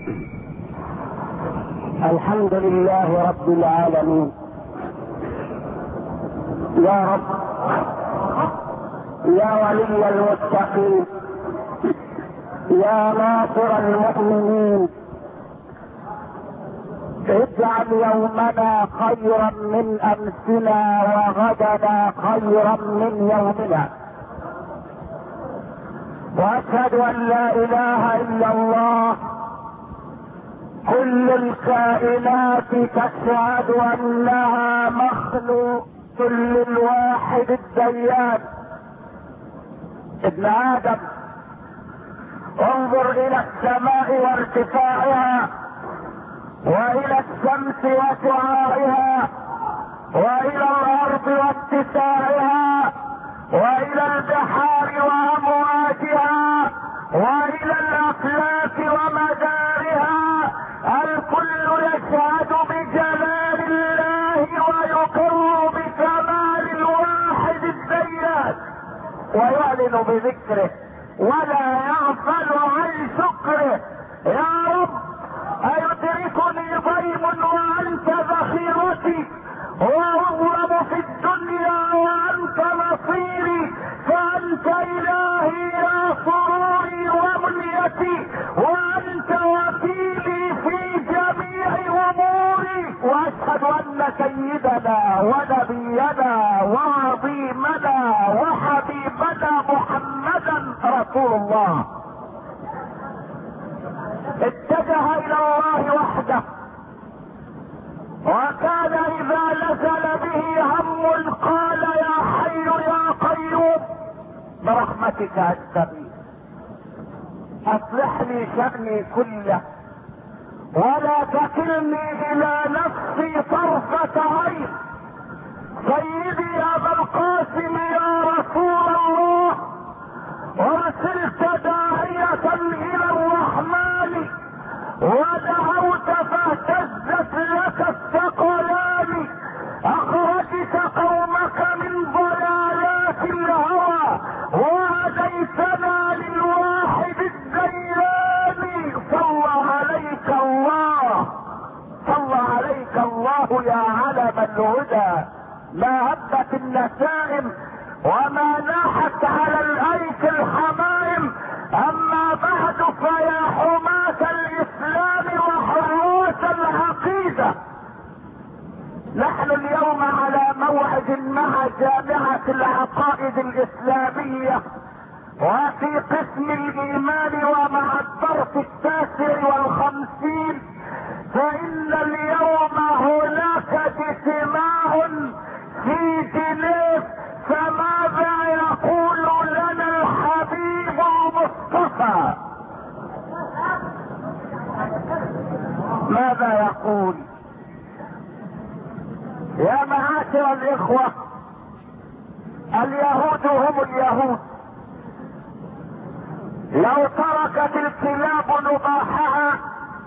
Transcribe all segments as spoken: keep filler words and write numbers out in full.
الحمد لله رب العالمين. يا رب يا ولي المتقين، يا ناصر المؤمنين، اجعل يومنا خيرا من امسنا وغدنا خيرا من يومنا. واشهد ان لا اله الا الله. كل الكائنات تشهد انها مخلوق للواحد الديان. ابن ادم، انظر الى السماء وارتفاعها، والى الشمس وشعاعها، والى الارض واتساعها، والى البحار وامواجها، والى الافلاك ومدارها. الكل يشهد بجلال الله ويقر بكمال الواحد الديان، ويعلن بذكره ولا يغفل عن شكره. يا رب، أيدركني ضيم وأنت ذخيرتي، وأغرب في الدنيا وأنت نصيري، فأنت إلهي يا سروري ومنيتي، وأنت وكيلي في جميع أموري. وأشهد أن سيدنا ونبينا وعظيمنا وحبيبنا محمدا رسول الله اتجه الى الله وحده، وكان اذا نزل به هم قال يا حي يا قيوم برحمتك استغيث، اصلح لي شأني كله ولا تكلني الى نفسي طرفة عين. سيدي يا ابا القاسم يا رسول الله، ارسلت داعية الى الرحمن ودعوت فاهتزت لك الثقلان، اخرجت قومك من ضلالات الهوى وهديتنا للواحد الديان. صلى عليك الله، صلى عليك الله يا علم الهدى. ما هبت النسائم وما ناحت على الايك الحمائم. اما بعد فيا حماة الاسلام وحراس العقيدة، نحن اليوم على موعد مع جامعة العقائد الاسلامية وفي قسم الايمان ومع الدرس التاسع والخمسين. فان اليوم هناك اجتماع في جنيف، فماذا يقول لنا الحبيب المصطفى؟ ماذا يقول؟ يا معاشر الاخوة، اليهود هم اليهود. لو تركت الكلاب نباحها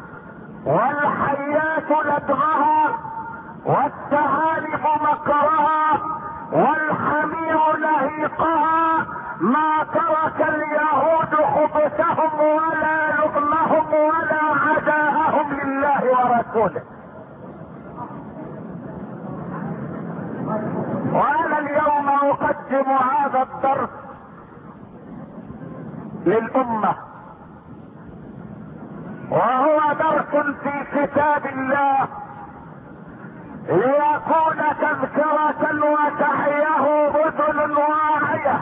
والحيات لدغها والثعالب مكرها والحمير نهيقها، ما ترك اليهود خبثهم ولا لؤمهم ولا عداءهم لله ورسوله. وانا اليوم اقدم هذا الدرس للامة، وهو درس في كتاب الله ليكون تذكرة وتحيه اذن واعية.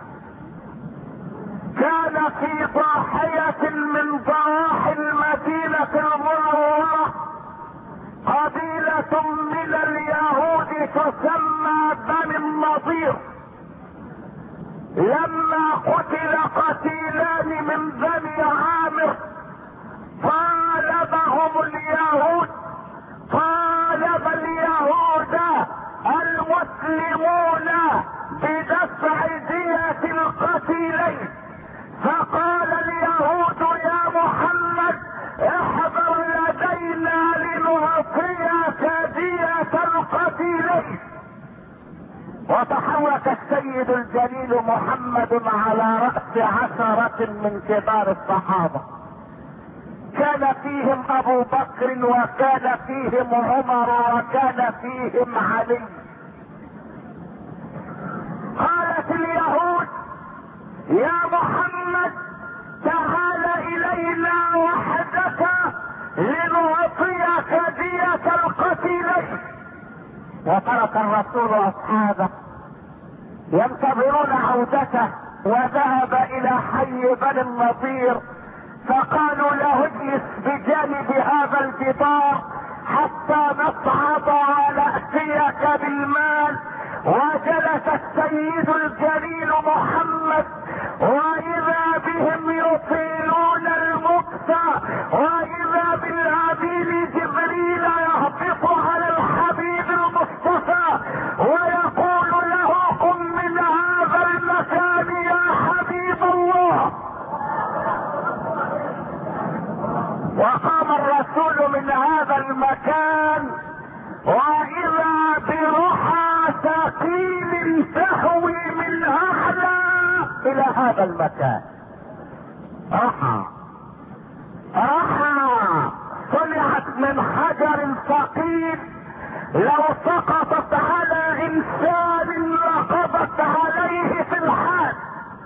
كان في ضاحية من ضواحي المدينة المنورة قبيلة من اليهود تسمى بني النضير. لما قتل قتيلان من بني عامر طالبهم اليهود، طالب اليهود المسلمون بدفع دية القتيلين. فقال اليهود يا محمد احضر لدينا لنعطيك دية القتيلين. وتحرك السيد الجليل محمد على رأس عشرة من كبار الصحابة. كان فيهم ابو بكر وكان فيهم عمر وكان فيهم علي. قالت اليهود يا محمد تعال الينا وحدك لنعطيك دية القتيلين. وترك الرسول اصحابه ينتظرون عودته وذهب الى حي بني النضير، فقالوا له اجلس بجانب هذا الجدار حتى نصعد ونأتيك بالمال. وجلس السيد الجليل محمد واذا بهم يطيلون المكث، واذا بالعبيد جبريل يهبط على الحبيب المصطفى ويقول له قم من هذا المكان يا حبيب الله. وقام الرسول من هذا المكان واذا برحى ثقيل تهوي من اعلى الى هذا المكان. رحى رحى صنعت من حجر ثقيل لو سقطت على انسان لقضت عليه في الحال.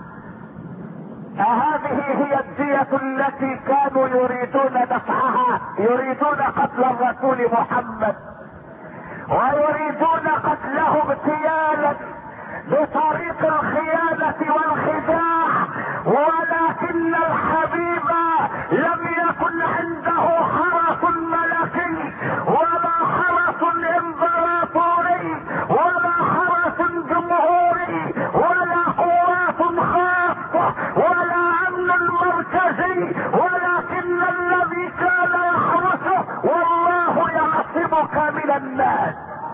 هذه هي الدية التي كانوا يريدون دفعها، يريدون قتل الرسول محمد ويريدون قتله اغتيالا بطريق الخيانة والخداع، ولكن الحبيب لم يكن عنده حرس ملكي ولا حرس امبراطوري ولا حرس جمهوري ولا قوات خاصة ولا امن مركزي، ولكن الذي كان يحرسه والله يعصمك من الناس.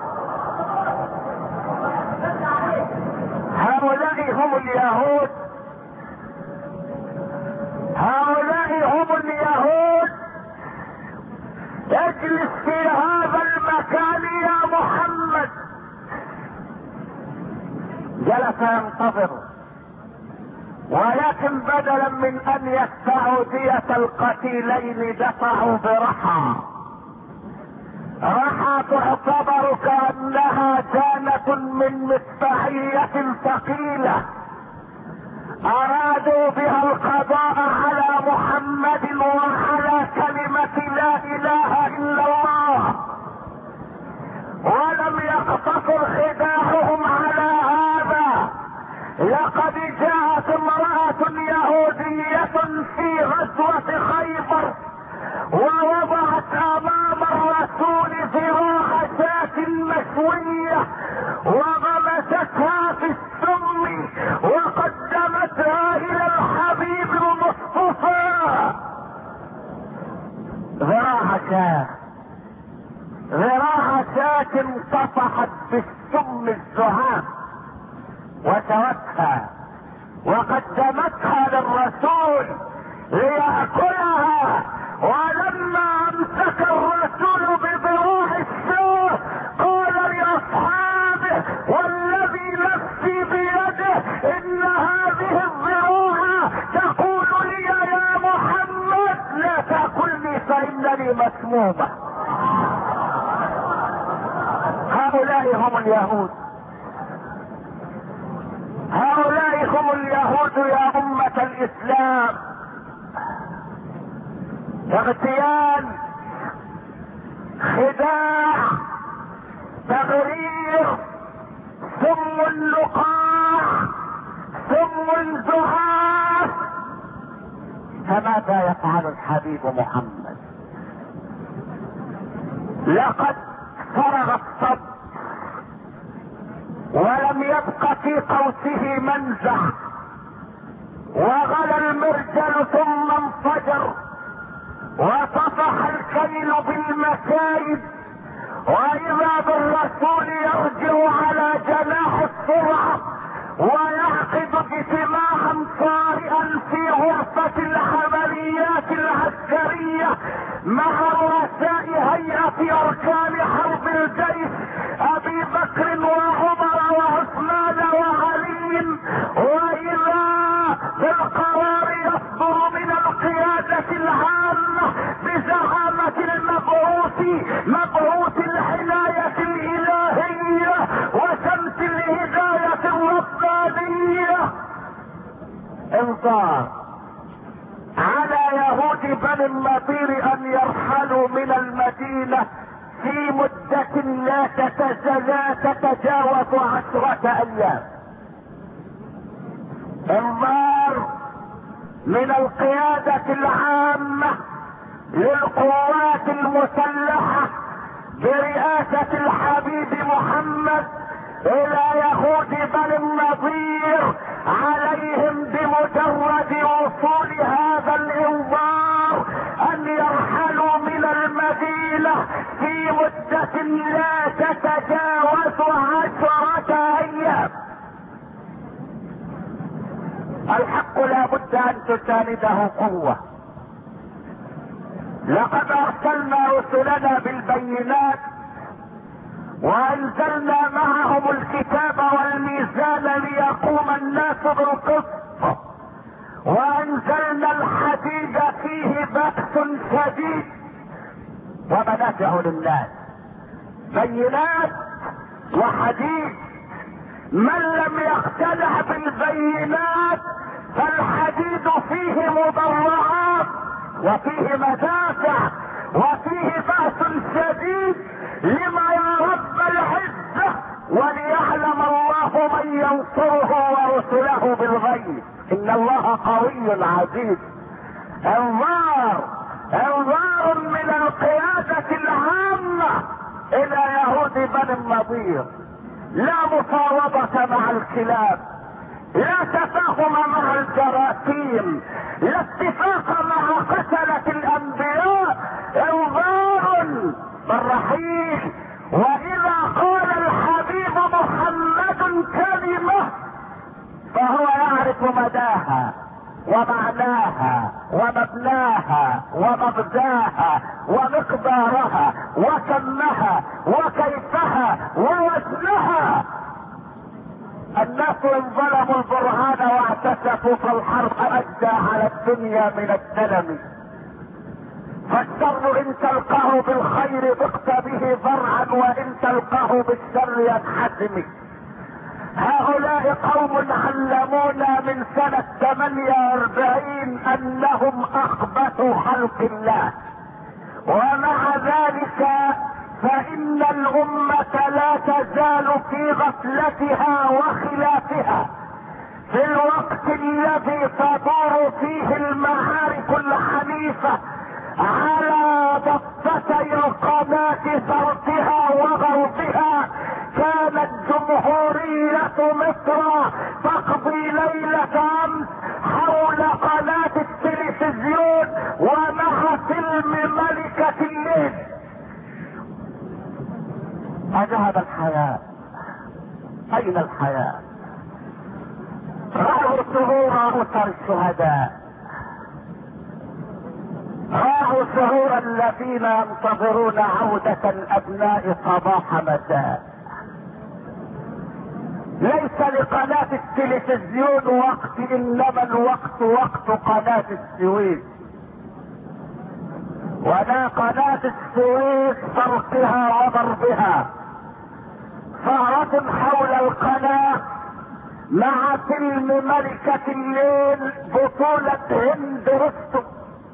هؤلاء هم اليهود، هؤلاء هم اليهود. اجلس في هذا المكان يا محمد. جلس ينتظر، ولكن بدلا من ان يدفعوا دية القتيلين دفعوا برحى. رحى تعتبر كأنها جانة من مدفعية ثقيلة ارادوا بها القضاء على محمد وعلى كلمة لا اله الا الله. ولم يقتصر خداعهم على هذا، لقد جاءت امرأة يهودية في غزوة خيبر ووضعت امام الرسول ذراع شاة مشوية وغمستها في السم وقدمتها الى الحبيب المصطفى. ذراع شاة، ذراع شاة انطفحت بالسم الزهام وشوتها وقدمتها للرسول ليأكلها. ولما امسك الرسول بذراع الشاة قال لاصحابه والذي نفسي بيده ان هذه الذراع تقول لي يا محمد لا تأكلني فانني مسمومة. هؤلاء هم اليهود، هؤلاء هم اليهود يا أمة الإسلام. اغتيال، خداع، تغرير، سم اللقاح، سم الزهاف. فماذا يفعل الحبيب محمد؟ لقد فرغ الصد ولم يبق في قوسه منزع، وغلى المرجل ثم انفجر وطفح الكيل بالمكايد، واذا بالرسول يرجع على جناح السرعة ويعقد اجتماعا طارئا في غرفة العمليات العسكرية مع رؤساء هيئة اركان حرب الجيش ابي بكر وعمر وعثمان وعلي، واذا بالقرار يصدر من القيادة العامة مبعوث العناية الالهية وشمس الهداية الربانية. انظار على يهود بني النضير ان يرحلوا من المدينة في مدة لا تتجاوز عشرة ايام. انظار من القيادة العامة للقوات المسلحة برئاسة الحبيب محمد الى يهود بني النضير، عليهم بمجرد وصول هذا الانذار ان يرحلوا من المدينة في مدة لا تتجاوز عشرة ايام. الحق لا بد ان تسانده قوة. لقد ارسلنا رسلنا بالبينات وانزلنا معهم الكتاب والميزان ليقوم الناس بالقسط، وانزلنا الحديد فيه بأس شديد ومنافع للناس. بينات وحديد، من لم يقتنع بالبينات فالحديد فيه مضرعات وفيه مدافع وفيه بأس شديد لما يا رب العزة، وليعلم الله من ينصره ورسله بالغيب ان الله قوي عزيز. انظار انظار من القيادة العامة الى يهود بني النضير. لا مفاوضة مع الكلاب، لا تفاهم مع الجراثيم، لا اتفاق مع قتلة الانبياء. انظار بالرحيل. واذا قال الحبيب محمد كلمة فهو يعرف مداها ومعناها ومبناها ومغزاها ومقدارها وكمها وكيفها ووزنها. الناس ان ظلموا البرهان واعتسفوا فالحرب ادى على الدنيا من السلم. فالشر ان تلقاه بالخير ضقت به ضرعا وان تلقاه بالشر ينحسم. هؤلاء قوم علمونا من سنة ثمانية واربعين انهم اخبثوا خلق الله، ومع ذلك فان الامة لا تزال في غفلتها وخلافها في الوقت الذي تدور فيه المعارك الحنيفة على ضفتي القناة شرقها وغربها. كانت جمهورية مصر تقضي ليلة امس حول قناة التلفزيون ومع فيلم ملكة الليل. أذهب الحياة، اين الحياة؟ رأوا ثغور اسر الشهداء، رأوا ثغور الذين ينتظرون عودة الابناء صباح مساء. ليس لقناة التلفزيون وقت، انما الوقت وقت قناة السويس. ولا قناة السويس شرقها وغربها ثارة حول القناة مع فيلم ملكة الليل بطولة هند رستم،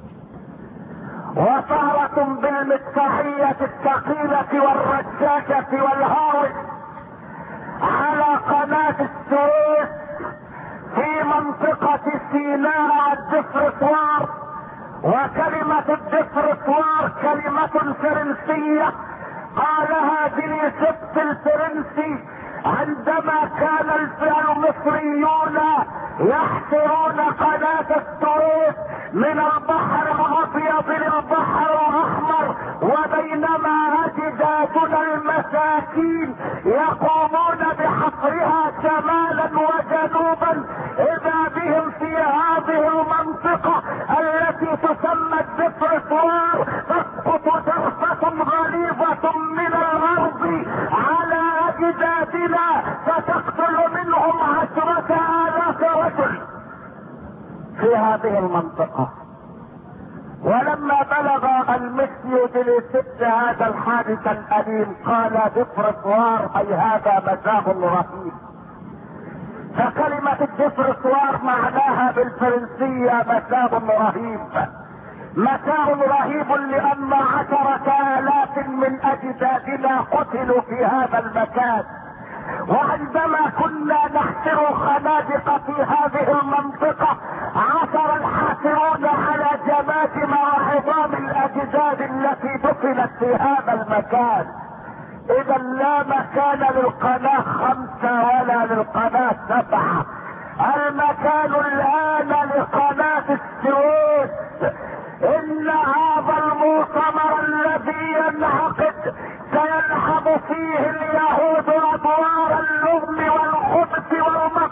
وثارة بالمدفعية الثقيلة والرشاشة والهاوس على قناة السويس في منطقة سيناء الدفرسوار. وكلمة الدفرسوار كلمة فرنسية قالها ديليسبت الفرنسي عندما كان المصريون يحفرون قناة السويس من البحر الابيض للبحر الاحمر، وبينما اجدادنا المساكين يقومون بحفرها شمالا وجنوبا، اذا بهم في هذه المنطقة التي تسمى الدفرسوار تسقط جرفة غليظة من الارض على اجدادنا فتقتل منهم عشرة الاف رجل في هذه المنطقة. ولما بلغ المسيو لست هذا الحادث الأليم؟ قال دفرسوار، أي هذا متاع رهيب. فكلمة الدفرسوار معناها بالفرنسية متاع رهيب. متاع رهيب لأن عشرة آلاف من أجدادنا قتلوا في هذا المكان. وعندما كنا نحفر خنادق في هذه المنطقة عثر الحافرون على جماجم وعظام الأجداد التي دفنت في هذا المكان. إذا لا مكان للقناة خمسة ولا للقناة سبعة، المكان الآن لقناة السويس. إن هذا المؤتمر الذي ينعقد سيلعب فيه اليهود أدوار اللغم والخبث والمكر.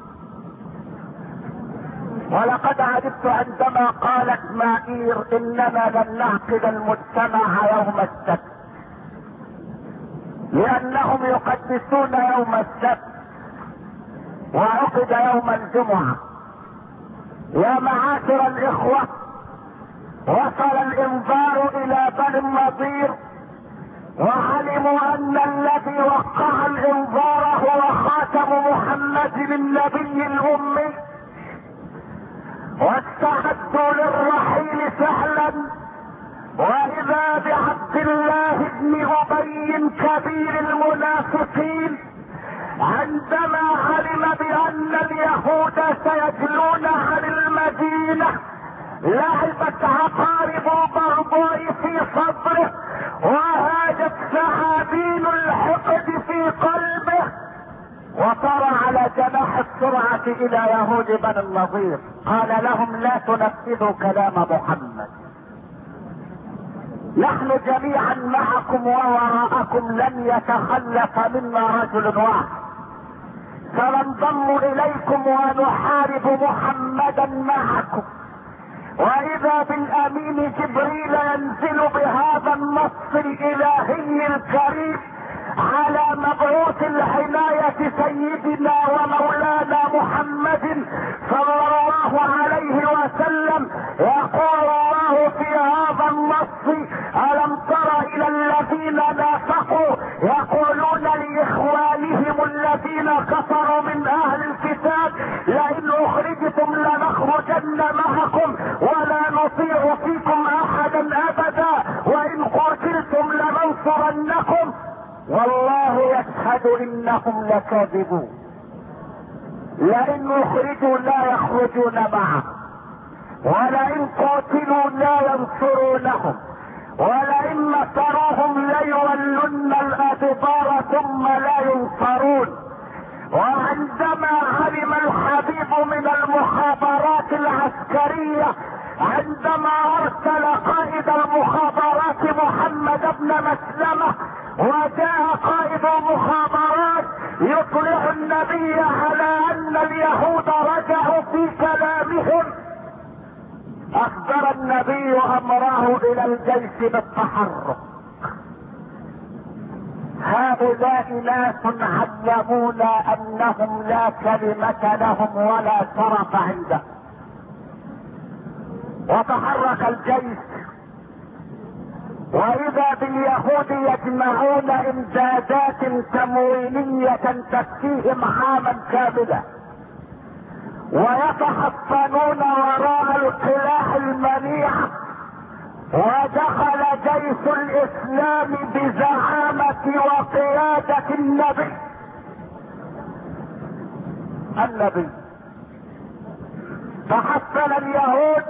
ولقد عجبت عندما قالت مائير إننا لن نعقد المجتمع يوم السبت لأنهم يقدسون يوم السبت وعقد يوم الجمعة. يا معاشر الإخوة، وصل الانذار الى بني النضير وعلموا ان الذي وقع الانذار هو خاتم محمد النبي الامي، واستعدوا للرحيل فعلا. واذا بعبد الله بن ابي كبير المنافقين عندما علم بان اليهود سيجلون عن المدينة لعبت عقارب البغضاء في صدره وهاجت ثعابين الحقد في قلبه، وطار على جناح السرعة الى يهود بني النضير. قال لهم لا تنفذوا كلام محمد، نحن جميعا معكم ووراءكم، لن يتخلف منا رجل واحد، سننضم اليكم ونحارب محمدا معكم. واذا بالامين جبريل ينزل بهذا النص الالهي الكريم على مبعوث العناية سيدنا ومولانا محمد صلى الله عليه وسلم. يقول الله في هذا النص: ألم تر إلى الذين نافقوا يقولون لإخوانهم الذين كفروا من أهل الكتاب لئن أخرجتم لنخرجن معكم ولا نطيع فيكم أحدا أبدا وإن قتلتم لننصرنكم والله يشهد إنهم لكاذبون. لئن أخرجوا لا يخرجون معه، ولئن قتلوا لا ينصرونهم، ولئن نصروهم ليولن الأدبار ثم لا ينصرون. وعندما علم الحبيب من المخابرات العسكرية عندما ارسل قائد المخابرات محمد بن مسلمة وجاء قائد المخابرات يطلع النبي على ان اليهود رجعوا في كلامهم، اخبر النبي امره الى الجيش بالتحرك. هؤلاء ناس علمونا انهم لا كلمة لهم ولا شرف عندهم. وتحرك الجيش، واذا باليهود يجمعون امدادات تموينية تكفيهم عاما كاملا، ويتحصنون وراء القلاع المنيعة. ودخل جيش الاسلام بزعامة وقيادة النبي النبي فحصل اليهود.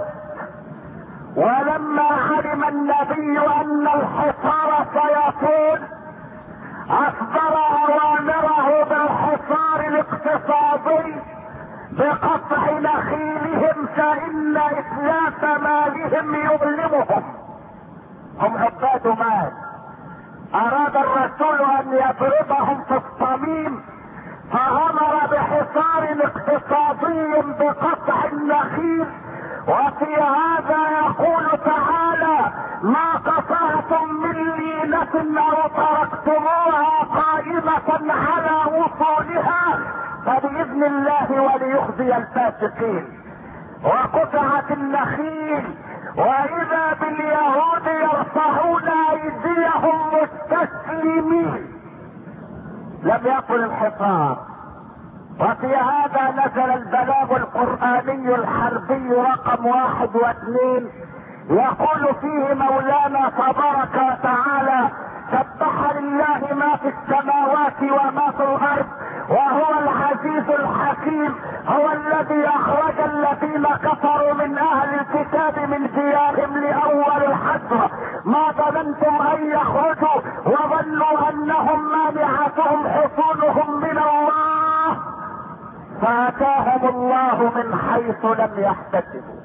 ولما علم النبي ان الحصار سيطول اصدر اوامره بالحصار الاقتصادي بقطع نخيلهم فان اتلاف مالهم يظلمهم. هم عباد مال، اراد الرسول ان يضربهم في الصميم فامر بحصار اقتصادي بقطع النخيل. وفي هذا يقول تعالى: ما قطعتم من لينة او تركتموها قائمة على وصولها فبإذن الله وليخزي الفاسقين. وقطعت النخيل واذا باليهود يرفعون ايديهم مستسلمين. لم يكن الحصار. وفي هذا نزل البلاغ القرآني الحربي رقم واحد واثنين، يقول فيه مولانا تبارك وتعالى: سبح لله ما في السماوات وما في الارض وهو العزيز الحكيم، هو الذي اخرج الذين كفروا من اهل الكتاب من ديارهم لاول الحسرة ما ظننتم ان يخرجوا وظنوا انهم مانعتهم حصونهم من الله فاتاهم الله من حيث لم يحتسبوا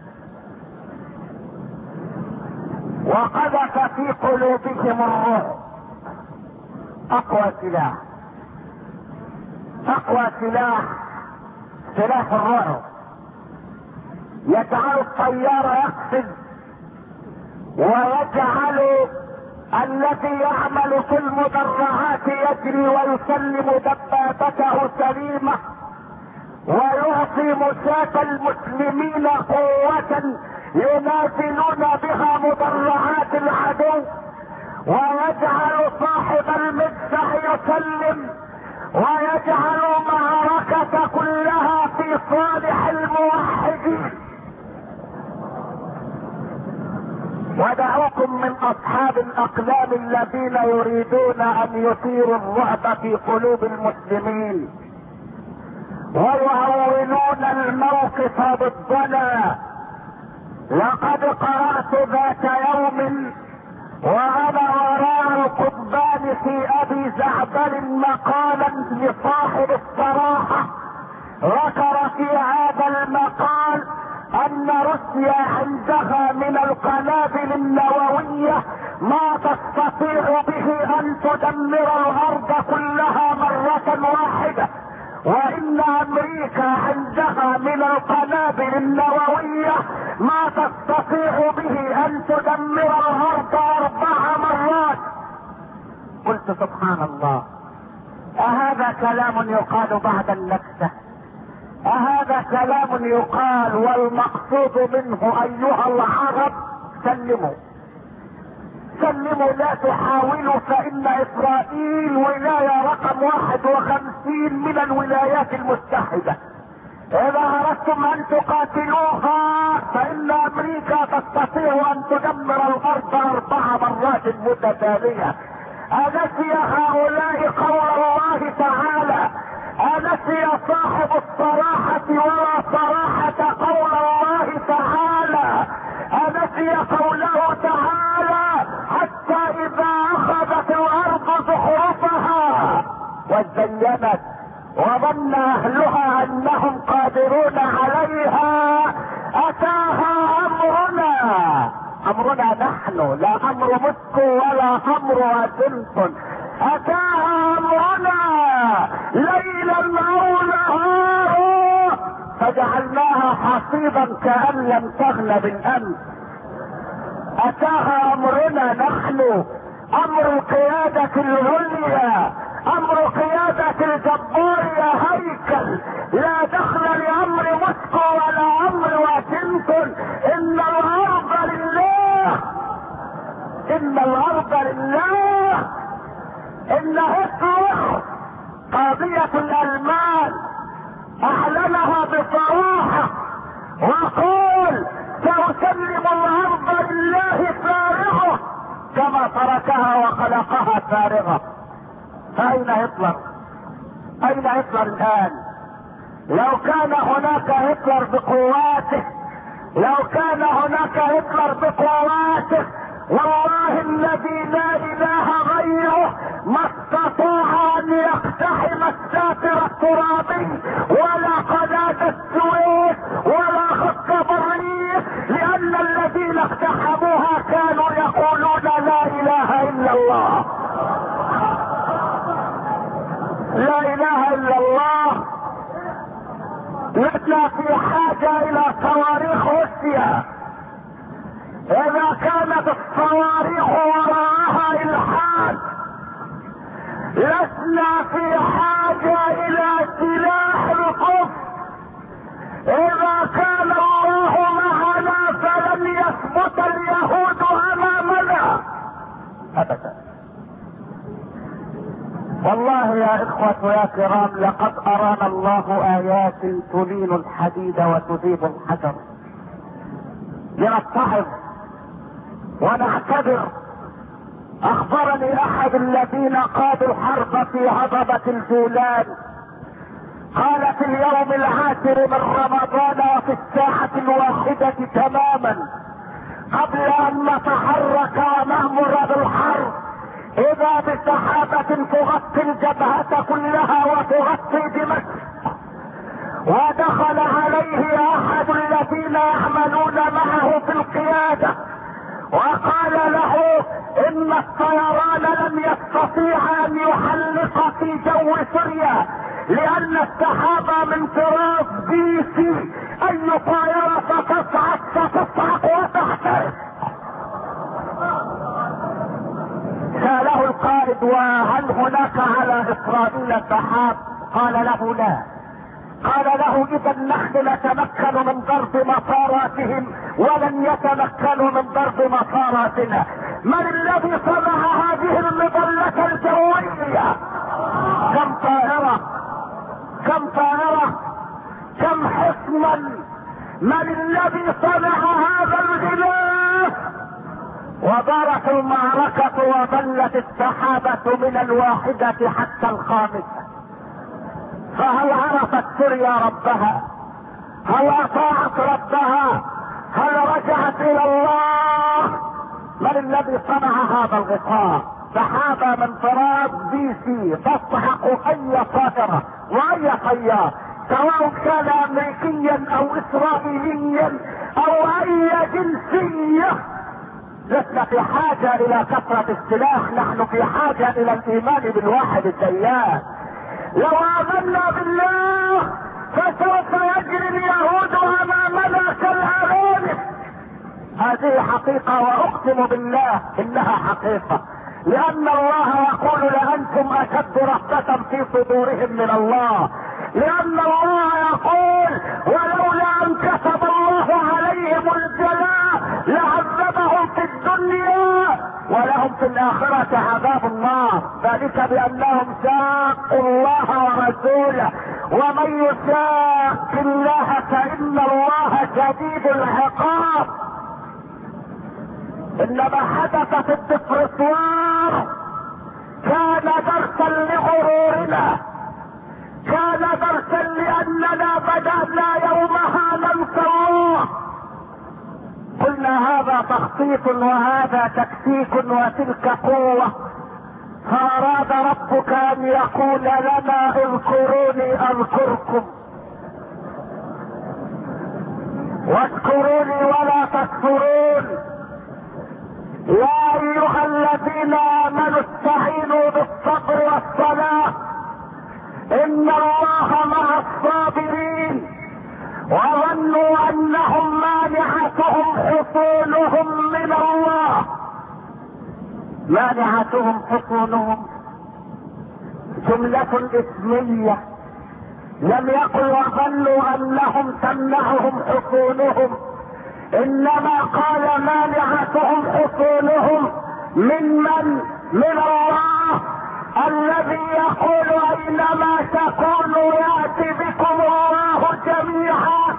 وقذف في قلوبهم الرعب. اقوى سلاح اقوى سلاح سلاح الرعب، يجعل الطيار يقفز ويجعل الذي يعمل في المدرعات يجري ويسلم دبابته سليمة ويعطي مشاة المسلمين قوة ينازلون بها مدرعات العدو، ويجعل صاحب المدفع يسلم ويجعل المعركة كلها في صالح الموحدين. ودعوكم من اصحاب الاقلام الذين يريدون ان يثيروا الرعب في قلوب المسلمين ويعولون الموقف ضدنا. لقد قرأت ذات يوم وانا وراء القضبان في ابي زعبل مقالا لصاحب الصراحة ذكر في هذا المقال ان روسيا عندها من القنابل النووية ما تستطيع به ان تدمر الارض كلها مرة واحدة، وان امريكا عندها من القنابل النووية ما تستطيع به ان تدمر الارض اربع مرات. قلت سبحان الله، اهذا كلام يقال بعد النكسة؟ اهذا كلام يقال والمقصود منه ايها العرب سلموا سلموا لا تحاولوا، فان اسرائيل ولاية رقم واحد وخمسين من الولايات المتحدة. اذا اردتم ان تقاتلوها فان امريكا تستطيع ان تدمر الارض اربع مرات متتالية. انسي هؤلاء قول الله تعالى؟ انسي صاحب الصراحة ولا صراحة قول الله تعالى؟ انسي قوله تعالى: حتى اذا اخذت الارض زخرفها وزينت وظن اهلها انهم قادرون عليها اتاها امرنا. امرنا نحن، لا امر موسكو ولا امر واشنطن. اتاها امرنا ليلا او نهارا فجعلناها حصيدا كأن لم تغن بالامس. اتاها امرنا نحن، امر القيادة العليا، امر قيادة الجبار يا هيكل، لا دخل لامر موسكو ولا امر واشنطن. ان الارض لله، ان الارض لله. ان هتلر قضية الالمان اعلنها بصراحة وقال: سأسلم الارض لله فارغة كما تركها وخلقها فارغة. فأين هتلر؟ أين هتلر الآن؟ لو كان هناك هتلر بقواته، لو كان هناك هتلر بقواته والله الذي لا إله غيره ما استطاع أن يقتحم الساتر الترابي ولا قناة السويس ولا خط برليف، لأن الذين اقتحموها كانوا يقولون لا إله إلا الله، لا اله الا الله. لسنا في حاجة الى صواريخ روسيا. اذا كانت الصواريخ وراءها الحاد لسنا في حاجة الى سلاح الكفر. اذا كان الله معنا فلن تثبت اليهود امامنا ابدا. والله يا اخوة يا كرام لقد ارانا الله ايات تلين الحديد وتذيب الحجر. لنتعظ ونعتبر. اخبرني احد الذين قادوا الحرب في هضبة الجولان، قال في اليوم العاشر من رمضان وفي الساعة الواحدة تماما قبل ان نتحرك ونأمر بالحرب، اذا بسحابة تغطي الجبهة كلها وتغطي دمشق، ودخل عليه احد الذين يعملون معه في القيادة وقال له ان الطيران لم يستطيع ان يحلق في جو سوريا لان السحابة من طراز بي سي، اي طائرة ستصعد ستصعق وتحترق. سأله القائد وهل هناك على اسرائيل سحاب؟ قال له لا. قال له اذا نحن نتمكن من ضرب مطاراتهم ولن يتمكنوا من ضرب مطاراتنا. من الذي صنع هذه المظلة الجوية؟ كم طائرة كم طائرة كم حصنا؟ من الذي صنع هذا الغلاف؟ ودارت المعركة وظلت السحابة من الواحدة حتى الخامسة. فهل عرفت سوريا ربها؟ هل اطاعت ربها؟ هل رجعت الى الله؟ من الذي صنع هذا الغطاء؟ سحابة من طراز بي سي تسحق اي طائرة واي طيار، سواء كان امريكيا او اسرائيليا او اي جنسية. لسنا في حاجة الى كثرة السلاح، نحن في حاجة الى الايمان بالواحد الديان. لو آمنا بالله فسوف يجري اليهود امامنا كالارانب. هذه حقيقة واقسم بالله انها حقيقة، لان الله يقول لانتم اشد رهبة في صدورهم من الله، لان الله يقول ولولا ان كتب الله عليهم الجلاء لعذبهم في الدنيا ولهم في الاخرة عذاب النار، ذلك بانهم شاقوا الله ورسوله، ومن يشاق الله فان الله شديد العقاب. انما حدث في الدبرسوار كان درسا لغرورنا، كان درسا لاننا بدأنا يومها ننسى الله. قلنا هذا تخطيط وهذا تكتيك وتلك قوة، فاراد ربك ان يقول لنا اذكروني اذكركم واذكروني ولا تكفرون. يا ايها الذين امنوا استعينوا بالصبر والصلاة ان الله مع الصابرين. وظنوا انهم مانعتهم حصونهم من الله. مانعتهم حصونهم جملة اسمية، لم يقل وظنوا انهم تمنعهم حصونهم، انما قال مانعتهم حصونهم من من؟ من الله الذي يقول اينما تكونوا ياتي بكم الله جميعا.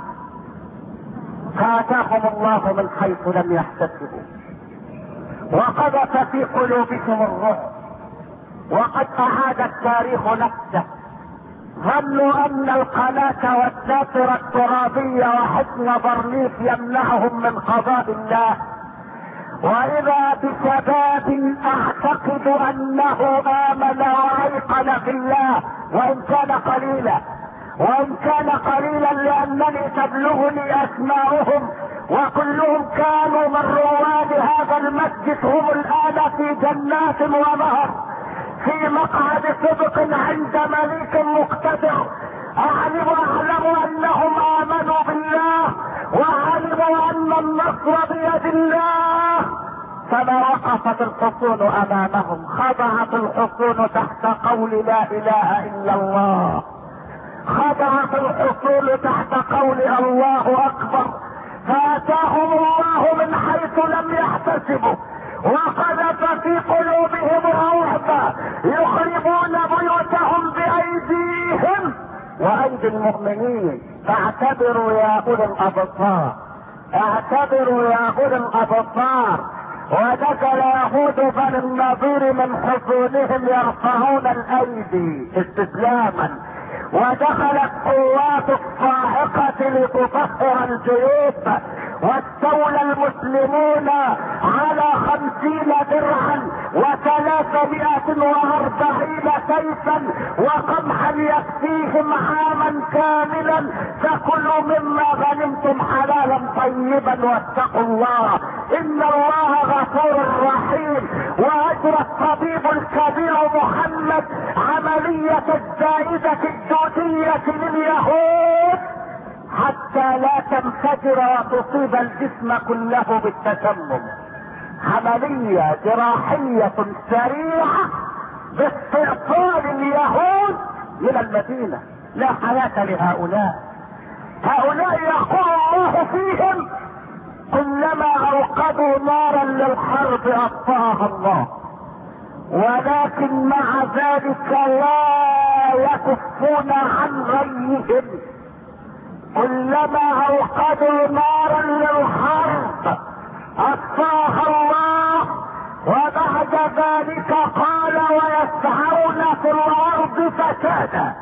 فاتاهم الله من حيث لم يحتسبوا وقذف في قلوبكم الرعب، وقد اعاد التاريخ نفسه. ظنوا ان القناة والساترة الترابية وحصن برليف يمنعهم من قضاء الله، واذا بشباب اعتقد انه امن وايقن في الله وان كان قليلا، وان كان قليلا لانني تبلغني اسماؤهم وكلهم كانوا من رواد هذا المسجد، هم الان في جنات ونهر في مقعد صدق عند مليك مقتدر. اعلم اعلم انهم امنوا بالله وعلموا ان النصر بيد الله، فما وقفت الحصون امامهم، خضعت الحصون تحت قول لا اله الا الله، خضعت الحصون تحت قول الله اكبر، فاتاهم الله من حيث لم يحتسبوا وقذف في قلوبهم الرعب يخربون بيوتهم بايديهم وايدي المؤمنين. فاعتبروا يا اولي الابصار، اعتبروا يا اولي الابصار. ودخل يهود بني النضير من حصونهم يرفعون الايدي استسلاما، ودخلت قوات الصاعقة لتطهر الجيوب، واستولى المسلمون على خمسين درعا وثلاثمائة واربعين سيفا وقمحا يكفيهم عاما كاملا. فكلوا مما غنمتم حلالا طيبا واتقوا الله ان الله غفور رحيم. واجرى الطبيب الكبير محمد عملية الزائدة الدودية لليهود حتى لا تنفجر وتصيب الجسم كله بالتسمم. عملية جراحية سريعة باستئصال اليهود من المدينة. لا حياة لهؤلاء. هؤلاء يقول الله فيهم كلما اوقدوا نارا للحرب اطفاها الله، ولكن مع ذلك لا يكفون عن غيهم. كلما اوقدوا نارا للحرب اطفاها الله، وبعد ذلك قال ويسعون في الارض فسادا.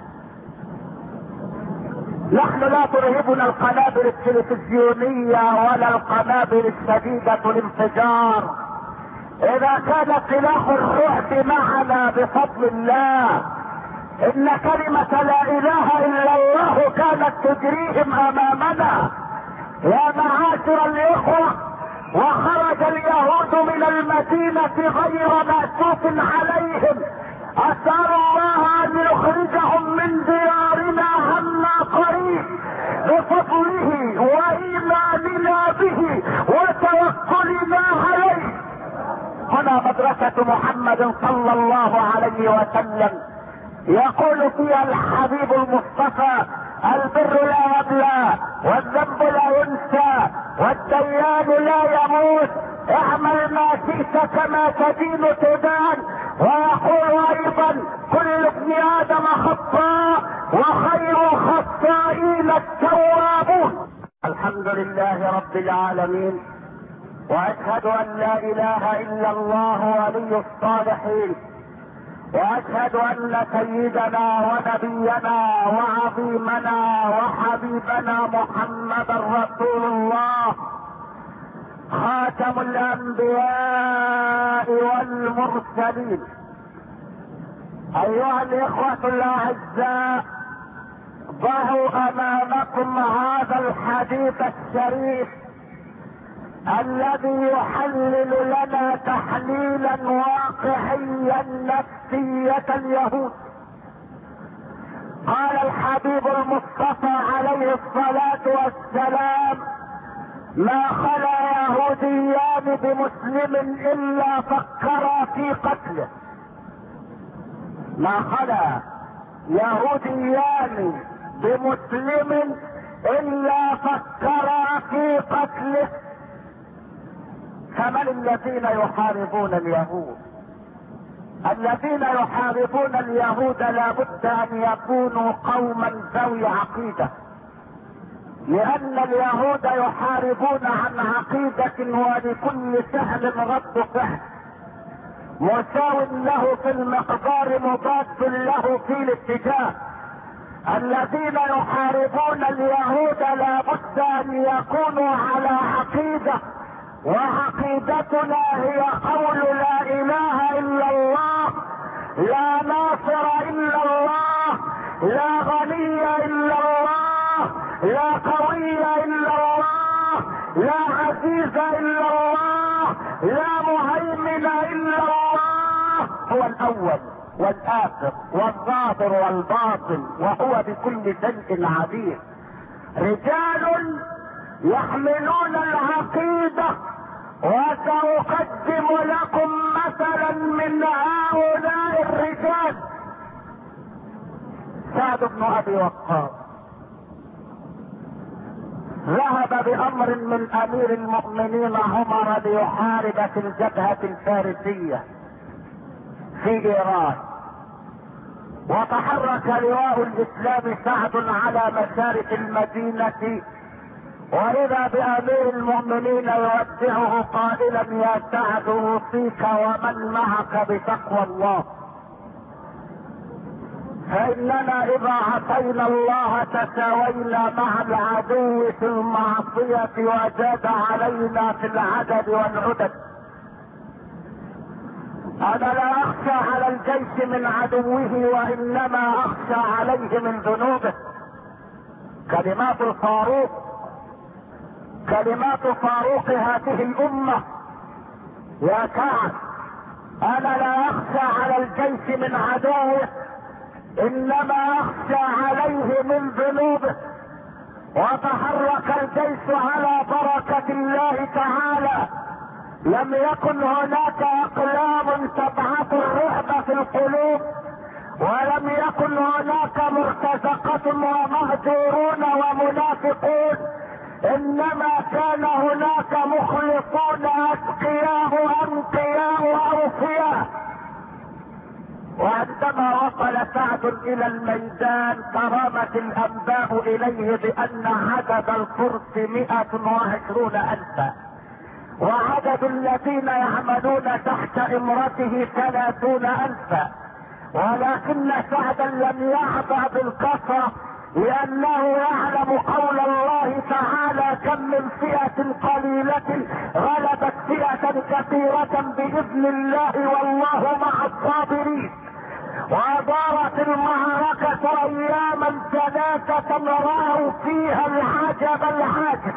نحن لا ترهبنا القنابل التلفزيونية ولا القنابل الشديدة الانفجار. اذا كان سلاح الرعب معنا بفضل الله، ان كلمة لا اله الا الله كانت تجريهم امامنا. يا معاشر الاخوة، وخرج اليهود من المدينة غير مأسوف عليهم. اسأل الله ان يخرجهم من ديارنا عما قريب بفضله وايماننا به وتوكلنا عليه. هنا مدرسة محمد صلى الله عليه وسلم يقول فيها الحبيب المصطفى: البر لا يبلى والذنب لا ينسى والديان لا يموت، اعمل ما شئت كما تدين تدان. ويقول ايضا: كل ابن ادم خطاء وخير الخطائين التوابون. الحمد لله رب العالمين، واشهد ان لا اله الا الله ولي الصالحين، واشهد ان سيدنا ونبينا وعظيمنا وحبيبنا محمدا رسول الله خاتم الانبياء والمرسلين. ايها الاخوة الاعزاء، ضعوا امامكم هذا الحديث الشريف الذي يحلل لنا تحليلا واقعيا نفسية اليهود. قال الحبيب المصطفى عليه الصلاة والسلام: ما خلا يهوديان بمسلم الا فكرا في قتله. ما خلا يهوديان بمسلم الا فكرا في قتله. فمن الذين يحاربون اليهود؟ الذين يحاربون اليهود لا بد ان يكونوا قوما ذوي عقيدة، لان اليهود يحاربون عن عقيدة، ولكل سهم رد فعل مساو له في المقدار مضاد له في الاتجاه. الذين يحاربون اليهود لا بد ان يكونوا على عقيدة، وعقيدتنا هي قول لا اله الا الله، لا ناصر الا الله، لا غني الا الله، لا قوي الا الله، لا عزيز الا الله، لا مهيمن الا الله. هو الاول والاخر والظاهر والباطن، وهو بكل شيء عليم. رجال يحملون العقيدة، وسأقدم لكم مثلا من هؤلاء الرجال. سعد بن ابي وقاص ذهب بامر من امير المؤمنين عمر ليحارب في الجبهة الفارسية في ايران، وتحرك لواء الاسلام سعد على مشارف المدينة، واذا بامير المؤمنين يودعه قائلا يا سعد اوصيك ومن معك بتقوى الله، فاننا اذا عصينا الله تساوينا مع العدو في المعصية وزاد علينا في العدد والعدد. انا لا اخشى على الجيش من عدوه وانما اخشى عليه من ذنوبه. كلمات الفاروق، كلمات فاروق هذه الامة يا سعد، انا لا اخشى على الجيش من عدوه انما اخشى عليه من ذنوبه. وتحرك الجيش على بركة الله تعالى، لم يكن هناك اقلام تبعث الرعب في القلوب، ولم يكن هناك مرتزقة ومهجورون ومنافقون، انما كان هناك مخلصون اتقياء انقياء اوفياء. وعندما وصل سعد الى الميدان ترامت الانباء اليه بان عدد الفرس مئة وعشرون الفا، وعدد الذين يعملون تحت امرته ثلاثون الفا، ولكن سعدا لم يعبأ بالكثرة، لانه يعلم قول الله تعالى كم من فئة قليلة غلبت فئة كثيرة باذن الله والله مع الصابرين. ودارت المعركة اياما ثلاثة رأوا فيها العجب العاجب.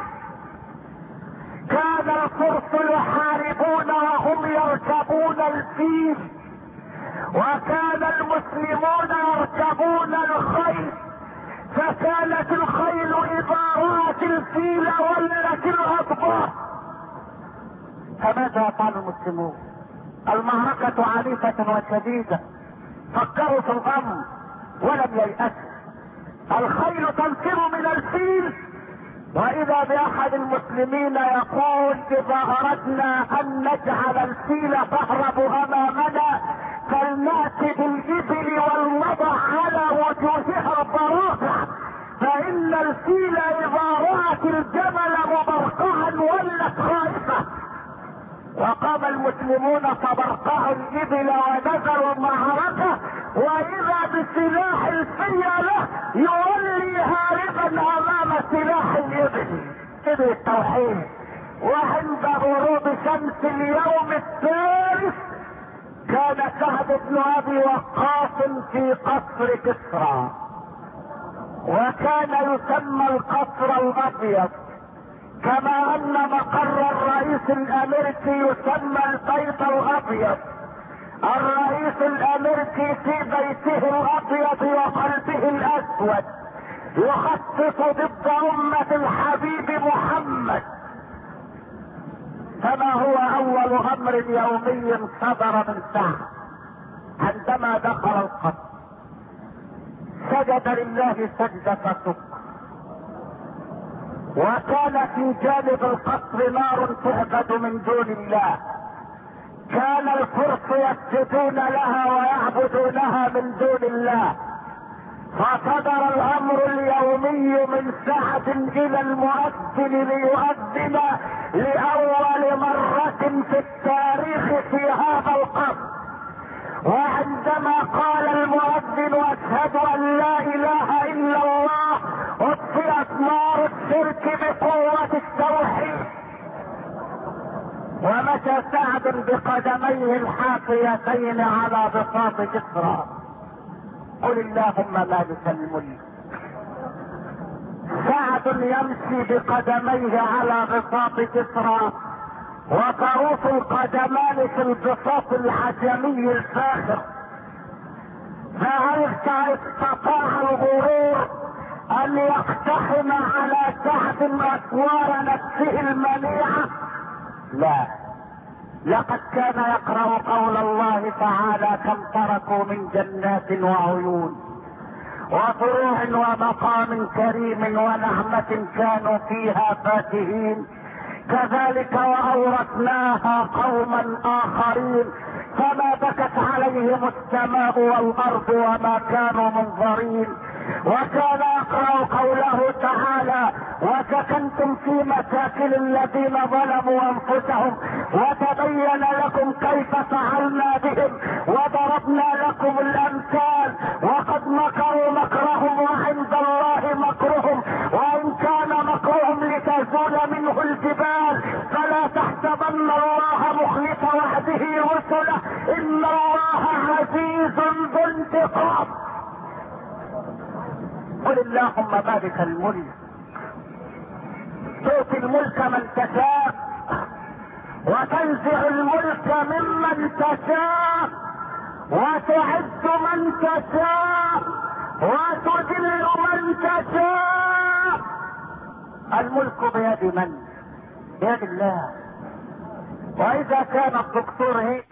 كان الفرس يحاربون وهم يركبون الفيل، وكان المسلمون يركبون الخيل، فكانت الخيل اذا رأت الفيل ولت الاضباط. فماذا يفعل المسلمون؟ المعركة عنيفة وشديدة، فكروا في الامر ولم ييأسوا. الخيل تنفر من الفيل، واذا باحد المسلمين يقول اذا اردنا ان نجعل الفيل تهرب امامنا فلنأتي بالابل ولنضع على وجوهها الضرافع، فان الفيل اذا رأت الجمل مبرقعا ولت خائفة. وقام المسلمون فبرقعوا الابل ونزلوا المعركة، واذا بسلاح الفيلة يولي هاربا امام سلاح الابل. ابل التوحيد. وعند غروب شمس اليوم الثالث كان سعد بن ابي وقاص في قصر كسرى، وكان يسمى القصر الابيض، كما ان مقر الرئيس الامريكي يسمى البيت الابيض. الرئيس الامريكي في بيته الابيض وقلبه الاسود يخطط ضد امة الحبيب محمد. فما هو اول امر يومي صدر من سعد؟ عندما دخل القصر سجد لله سجدة شكر، وكان في جانب القصر نار تعبد من دون الله، كان الفرس يسجدون لها ويعبدونها من دون الله. فصدر الامر اليومي من سعد الى المؤذن ليؤذن لاول مرة في التاريخ في هذا القصر. وعندما قال المؤذن اشهد ان لا اله الا الله اطفئت نار الشرك بقوة التوحيد. ومشى سعد بقدميه الحافيتين على بساط كسرى. قل اللهم مالك الملك. سعد يمشي بقدميه على بساط كسرى، وطروف القدمان في البساط العجمي الفاخر. فهل استطاع الغرور ان يقتحم على سعد اسوار نفسه المنيعة؟ لا، لقد كان يقرأ قول الله تعالى كم تركوا من جنات وعيون وفروع ومقام كريم ونعمة كانوا فيها فاكهين. كذلك وأورثناها قوما آخرين فما بكت عليهم السماء والأرض وما كانوا منظرين. وكان يقرأ قوله تعالى: وسكنتم في مساكن الذين ظلموا أنفسهم وتبين لكم كيف فعلنا بهم وضربنا لكم الأمثال وقد مكروا مكرهم وعند الله مكرهم وإن كان مكرهم لتزول منه الجبال فلا تحسبن الله مخلف وعده رسله إن الله عزيز ذو انتقام. قل اللهم مالك الملك تؤتي الملك من تشاء وتنزع الملك ممن تشاء وتعز من تشاء وتذل من تشاء. الملك بيد من؟ بيد الله. واذا كان الدكتور هيك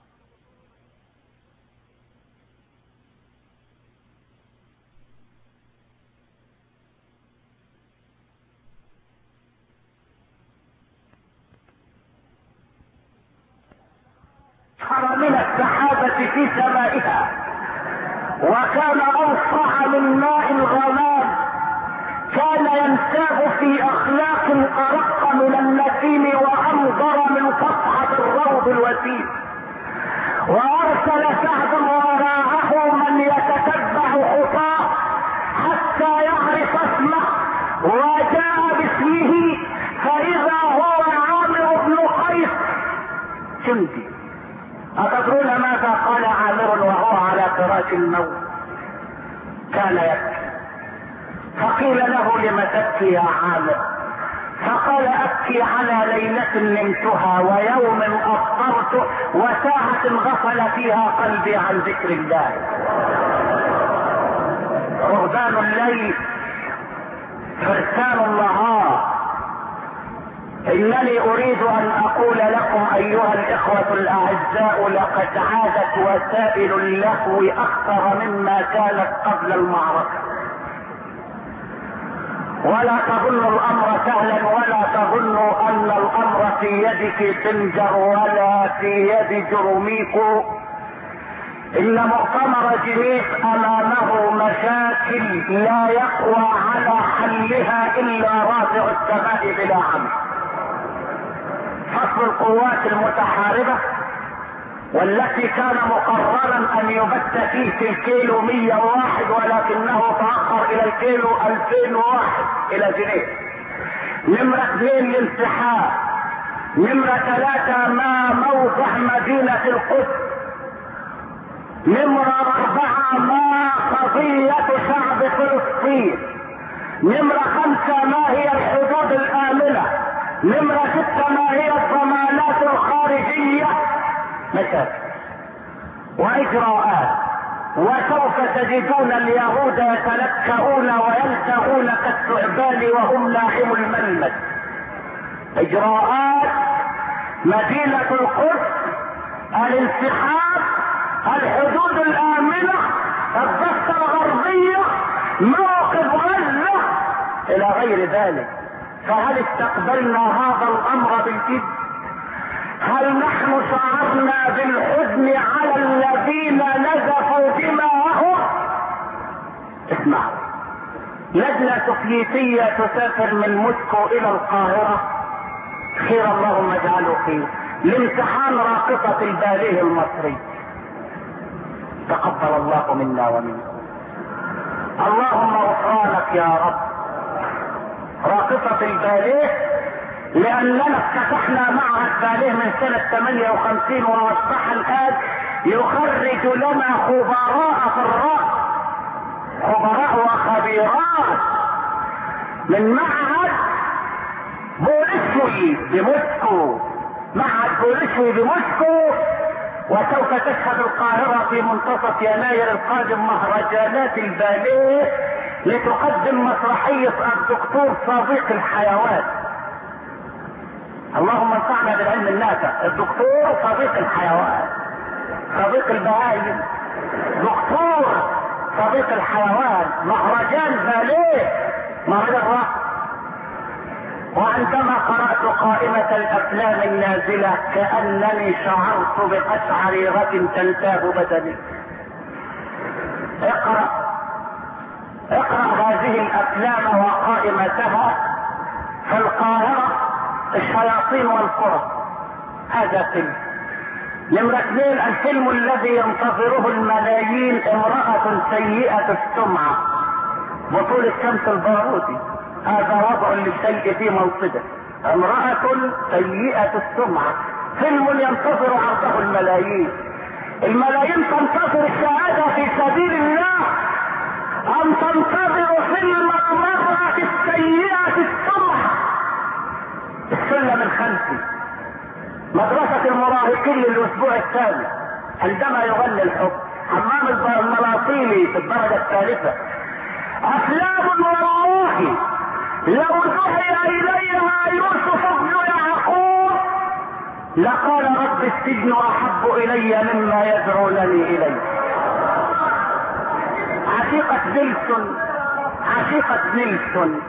من السحابة في سمائها وكان اوسع من ماء الغمام كان ينساب في اخلاق ارق من النسيم وانظر من صفحة الروض الوسيم. وارسل سعد وراءه من يتتبع خطاه حتى يعرف اسمه وجاء باسمه فاذا هو عامر بن قيس جندي. أتدرون ماذا قال عامر وهو على فراش الموت؟ كان يبكي فقيل له: لم تبكي يا عامر؟ فقال: ابكي على ليلة نمتها ويوم افطرت وساعة غفل فيها قلبي عن ذكر الله. رهبان الليل فرسان النهار. انني اريد ان اقول لكم ايها الاخوة الاعزاء لقد عادت وسائل اللهو اكثر مما كانت قبل المعركة. ولا تظنوا الامر سهلا ولا تظنوا ان الامر في يد كنجر ولا في يد جروميكو. ان مؤتمر جنيف امامه مشاكل لا يقوى على حلها الا رافع السماء بلا عمل. فصل القوات المتحاربة والتي كان مقررا ان يبت فيه في الكيلو مية وواحد ولكنه تأخر الى الكيلو الفين وواحد الى جنيف. نمرة اثنين الانسحاب. نمرة ثلاثة ما موضع مدينة القدس. نمرة اربعة ما قضية شعب فلسطين. نمرة خمسة ما هي الحدود الآمنة. نمرة ستة ما هي الضمانات الخارجية. مشاكل واجراءات. وسوف تجدون اليهود يتلكؤون ويلتغون كالثعبان وهم لاحم الملمس. اجراءات مدينة القدس، الانسحاب، الحدود الآمنة، الضفة الغربية، موقف غزة الى غير ذلك. فهل استقبلنا هذا الامر بالجد؟ هل نحن شعرنا بالحزن على الذين نزفوا دماءهم؟ اسمعوا، لجنة سوفيتية تسافر من موسكو الى القاهرة، خير اللهم اجعله خير، لامتحان راقصة الباليه المصري. تقبل الله منا ومنكم. اللهم غفرانك يا رب. راقصة الباليه لاننا افتتحنا معهد باليه من سنة ثمانية وخمسين واصبح الان يخرج لنا خبراء في الرقص، خبراء وخبيرات من معهد بولشوي بموسكو، معهد بولشوي بموسكو. وسوف تشهد القاهرة في منتصف يناير القادم مهرجانات الباليه لتقدم مسرحية الدكتور صديق الحيوان. اللهم انفعنا بالعلم النافع. الدكتور صديق الحيوان، صديق البهائم، دكتور صديق الحيوان، مهرجان باليه، مهرجان رقص. وعندما قرأت قائمة الافلام النازلة كأنني شعرت بقشعريرة تنتاب بدني. اقرأ اقرأ هذه الافلام وقائمتها. في القاهرة الشياطين والقرى، هذا فيلم. نمرة اثنين الفيلم الذي ينتظره الملايين، امرأة سيئة السمعة، بطولة شمس البارودي. هذا وضع للشيء في موطده، امرأة سيئة السمعة، فيلم ينتظر عرضه الملايين. الملايين تنتظر الشهادة في سبيل الله ام تنتظر فيلم المرأة السيئة السمعة؟ السلم الخلفي، مدرسة المراهقين للاسبوع الثاني عندما يغني الحب، حمام الملاطيلي في الدرجة الثالثة. افلام والله لو دعي اليها يوسف بن يعقوب لقال رب السجن احب الي مما يدعونني اليه. عشيقة نيلسون، عشيقة نيلسون،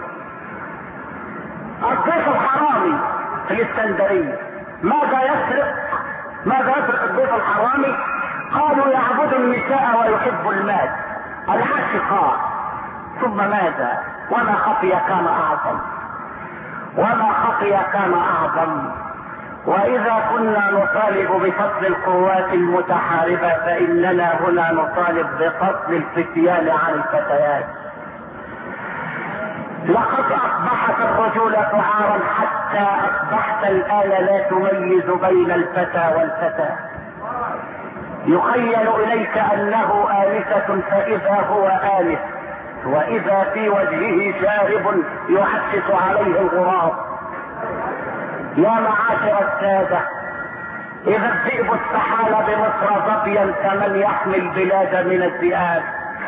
الضيف الحرامي في الاسكندرية. ماذا يسرق؟ ماذا يسرق الضيف الحرامي؟ قالوا يعبد النساء ويحب المال، العاشقات. ثم ماذا؟ وما خفي كان اعظم، وما خفي كان اعظم. واذا كنا نطالب بفصل القوات المتحاربة فاننا هنا نطالب بفصل الفتيان عن الفتيات. لقد اصبحت الرجولة عارا حتى اصبحت الان لا تميز بين الفتى والفتى. يخيل اليك انه آنسة فاذا هو آنس، واذا في وجهه شارب يعكس عليه الغراب. يا معاشر السادة، اذا الذئب استحال بمصر ظبيا فمن يحمي البلاد من الذئاب.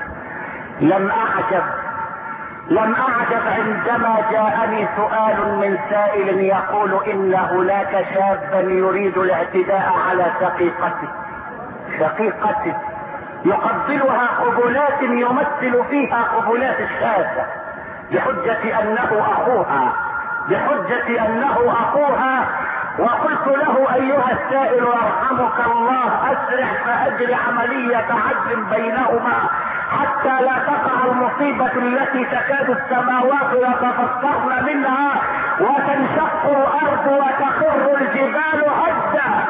لم اعجب لم اعجب عندما جاءني سؤال من سائل يقول ان هناك شابا يريد الاعتداء على شقيقته شقيقته يقبلها قبلات يمثل فيها قبلات الشاذة بحجة انه اخوها بحجة انه اخوها وقلت له ايها السائل يرحمك الله اسرع فاجري عملية عدل بينهما حتى لا تقع المصيبة التي تكاد السماوات يتفطرن منها وتنشق الارض وتخر الجبال هدا.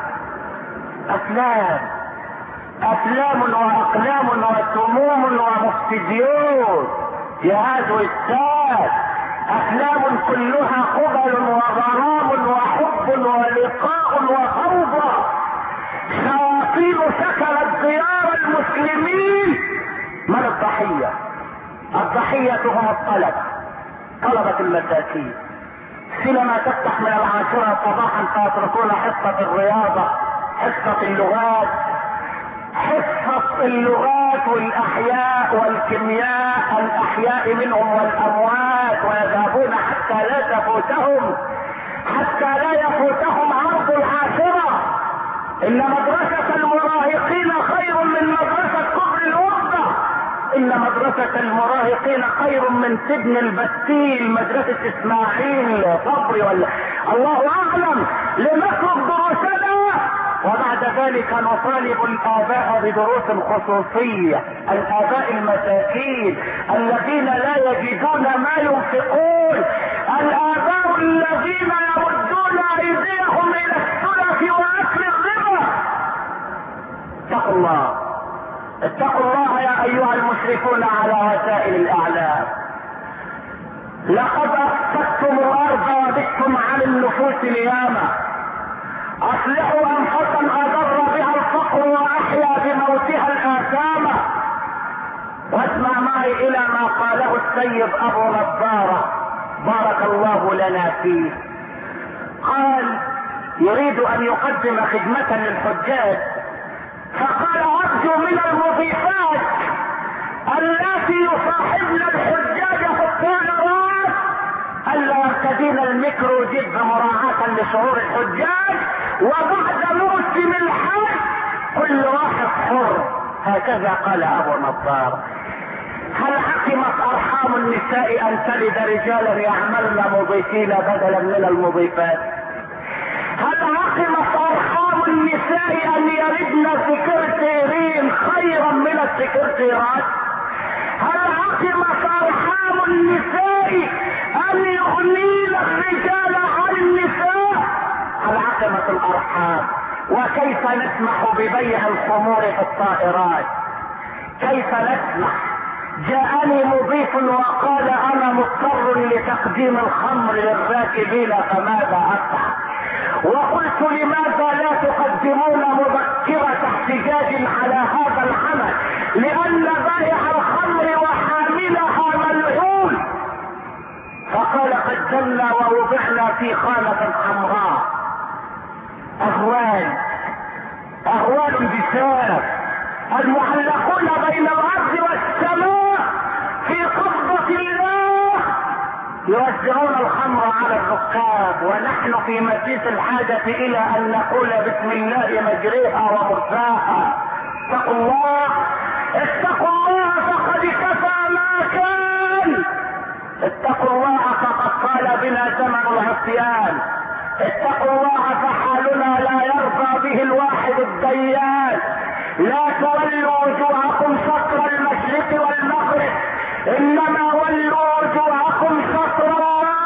افلام افلام واقلام وسموم ومستديون جهاز والساد، افلام كلها قبل وغرام وحب ولقاء وفوضى. شياطين سكنت ديار المسلمين. من الضحية؟ الضحية هم الطلبة، طلبة المساكين. حينما تفتح من العاشرة صباحا فيتركون حصة الرياضة، حصة اللغات، حصة اللغات والاحياء والكيمياء، الاحياء منهم والاموات، ويذهبون حتى لا تفوتهم حتى لا يفوتهم عرض العاشرة. ان مدرسة المراهقين خير من مدرسة كفر الوردة، ان مدرسة المراهقين خير من سجن البستيل، مدرسة اسماعيل صبري ولا الله اعلم. لنترك دروسنا وبعد ذلك نطالب الاباء بدروس خصوصية، الاباء المساكين الذين لا يجدون ما ينفقون، الاباء الذين يردون ايديهم الى السلف واكل الربا. اتقوا الله، اتقوا الله يا ايها المشركون على وسائل الاعلام. لقد افسدتم الارض وبتم عن النفوس نياما. اصلحوا انفسا اضر بها الفقر واحيا بموتها الاثام. واسمع معي الى ما قاله السيد ابو نضارة بارك الله لنا فيه. قال يريد ان يقدم خدمة للحجاج، فقال ارجو من المضيفات التي يصاحبن الحجاج في الطائرات الا يرتدين الميكرو جيب مراعاة لشعور الحجاج، وبعد موسم الحج كل واحد حر هكذا قال ابو نضار. هل عقمت ارحام النساء ان تلد رجالا يعملن مضيفين بدلا من المضيفات؟ هل عقمت ارحام النساء ان يلدن سكرتيرين خيرا من السكرتيرات؟ هل عقمت ارحام النساء ان يغنين الرجال عن النساء؟ هل عقمت الارحام؟ وكيف نسمح ببيع الخمور في الطائرات؟ كيف نسمح؟ جاءني مضيف وقال انا مضطر لتقديم الخمر للراكبين فماذا افعل؟ وقلت لماذا لا تقدمون مذكرة احتجاج على هذا العمل؟ لان بائع الخمر وحاملها ملعون. فقال قدمنا ووضعنا في خانة حمراء. اهوال اهوال بسالة المعلقون بين الارض والسماء في قبضة الله يوزعون الخمر على الركاب، ونحن في مسيس الحاجة الى ان نقول بسم الله مجريها ومرساها. اتقوا الله اتقوا الله فقد كفى ما كان. اتقوا الله فقد طال بنا زمن العصيان. اتقوا الله فحالنا لا يرضى به الواحد الديان. لا تولوا وجوهكم شطر المشرق والمغرب انما ولوا وجوهكم شطر الله.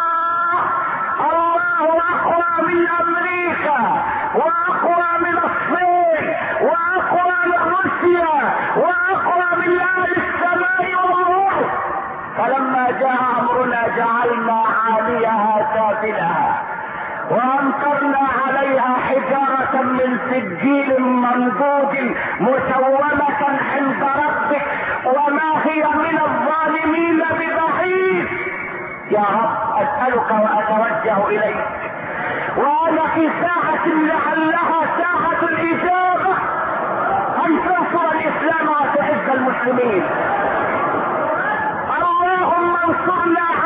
الله اقوى من امريكا واقوى من الصين واقوى من روسيا واقوى من اهل السماء والارض. فلما جاء امرنا جعلنا عاليها سافلها وامطرنا عليها حجارة من سجيل منضود مسومة عند ربك وما هي من الظالمين ببعيد. يا رب اسألك واتوجه اليك وانا في ساعة لعلها ساعة الاجابة ان تنصر الاسلام وتعز المسلمين. اللهم انصرنا